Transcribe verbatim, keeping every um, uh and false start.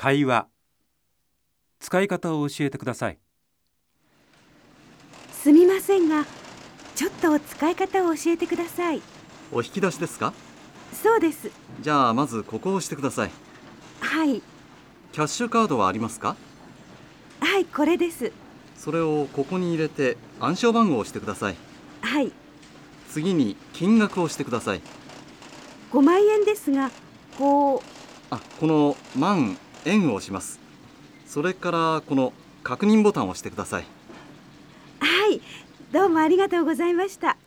会話。使い方を教えてください。 すみませんが、ちょっと使い方を教えてください。 お引き出しですか？ そうです。 じゃあまずここを押してください。 はい。 キャッシュカードはありますか？ はい、これです。 それをここに入れて暗証番号を押してください。 はい。 次に金額を押してください。 ごまんえんですが、こうあ、この万円を押します。それからこの確認ボタンを押してください。 はい、どうもありがとうございました。